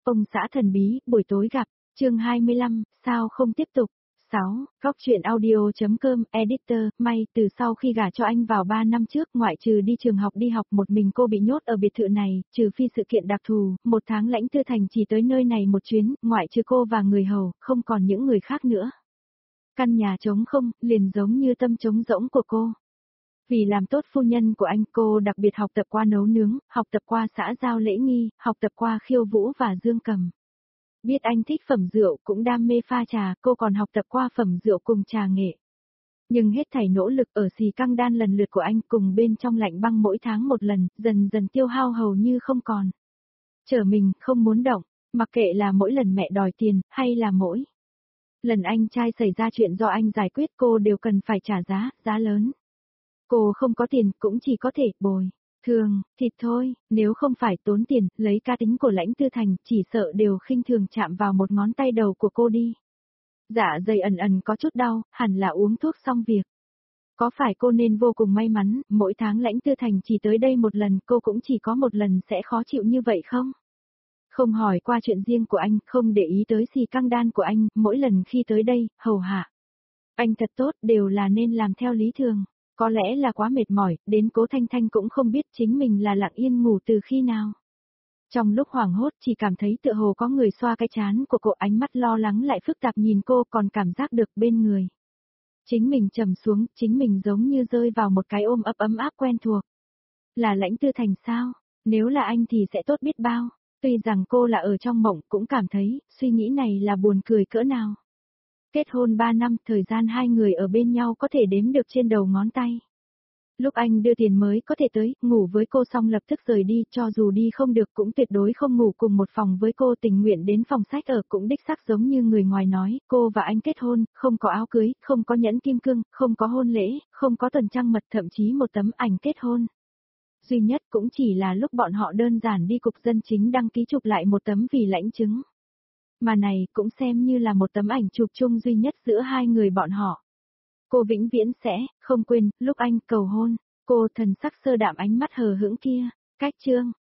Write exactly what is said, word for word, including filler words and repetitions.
Ông xã thần bí, buổi tối gặp, chương hai mươi lăm, sao không tiếp tục? sáu, góc truyện audio.com, editor, may, từ sau khi gả cho anh vào ba năm trước, ngoại trừ đi trường học đi học một mình cô bị nhốt ở biệt thự này, trừ phi sự kiện đặc thù, một tháng Lãnh Tư Thành chỉ tới nơi này một chuyến, ngoại trừ cô và người hầu, không còn những người khác nữa. Căn nhà trống không, liền giống như tâm trống rỗng của cô. Vì làm tốt phu nhân của anh, cô đặc biệt học tập qua nấu nướng, học tập qua xã giao lễ nghi, học tập qua khiêu vũ và dương cầm. Biết anh thích phẩm rượu, cũng đam mê pha trà, cô còn học tập qua phẩm rượu cùng trà nghệ. Nhưng hết thảy nỗ lực ở xì căng đan lần lượt của anh cùng bên trong lạnh băng mỗi tháng một lần, dần dần tiêu hao hầu như không còn. Trở mình, không muốn động, mặc kệ là mỗi lần mẹ đòi tiền, hay là mỗi lần anh trai xảy ra chuyện do anh giải quyết, cô đều cần phải trả giá, giá lớn. Cô không có tiền, cũng chỉ có thể bồi thường, thịt thôi, nếu không phải tốn tiền, lấy cá tính của Lãnh Tư Thành, chỉ sợ đều khinh thường chạm vào một ngón tay đầu của cô đi. Dạ dày ẩn ẩn có chút đau, hẳn là uống thuốc xong việc. Có phải cô nên vô cùng may mắn, mỗi tháng Lãnh Tư Thành chỉ tới đây một lần, cô cũng chỉ có một lần sẽ khó chịu như vậy không? Không hỏi qua chuyện riêng của anh, không để ý tới xì căng đan của anh, mỗi lần khi tới đây, hầu hạ. Anh thật tốt, đều là nên làm theo lý thường. Có lẽ là quá mệt mỏi, đến Cố Thanh Thanh cũng không biết chính mình là lặng yên ngủ từ khi nào. Trong lúc hoảng hốt chỉ cảm thấy tựa hồ có người xoa cái trán của cô, ánh mắt lo lắng lại phức tạp nhìn cô, còn cảm giác được bên người. Chính mình trầm xuống, chính mình giống như rơi vào một cái ôm ấp ấm áp quen thuộc. Là Lãnh Tư Thành sao? Nếu là anh thì sẽ tốt biết bao. Tuy rằng cô là ở trong mộng, cũng cảm thấy, suy nghĩ này là buồn cười cỡ nào. Kết hôn ba năm, thời gian hai người ở bên nhau có thể đếm được trên đầu ngón tay. Lúc anh đưa tiền mới có thể tới, ngủ với cô xong lập tức rời đi, cho dù đi không được cũng tuyệt đối không ngủ cùng một phòng với cô, tình nguyện đến phòng sách ở, cũng đích xác giống như người ngoài nói, cô và anh kết hôn, không có áo cưới, không có nhẫn kim cương, không có hôn lễ, không có tuần trăng mật, thậm chí một tấm ảnh kết hôn. Duy nhất cũng chỉ là lúc bọn họ đơn giản đi cục dân chính đăng ký chụp lại một tấm vì lãnh chứng. Mà này cũng xem như là một tấm ảnh chụp chung duy nhất giữa hai người bọn họ. Cô vĩnh viễn sẽ, không quên, lúc anh cầu hôn, cô thần sắc sơ đạm ánh mắt hờ hững kia, cách chương.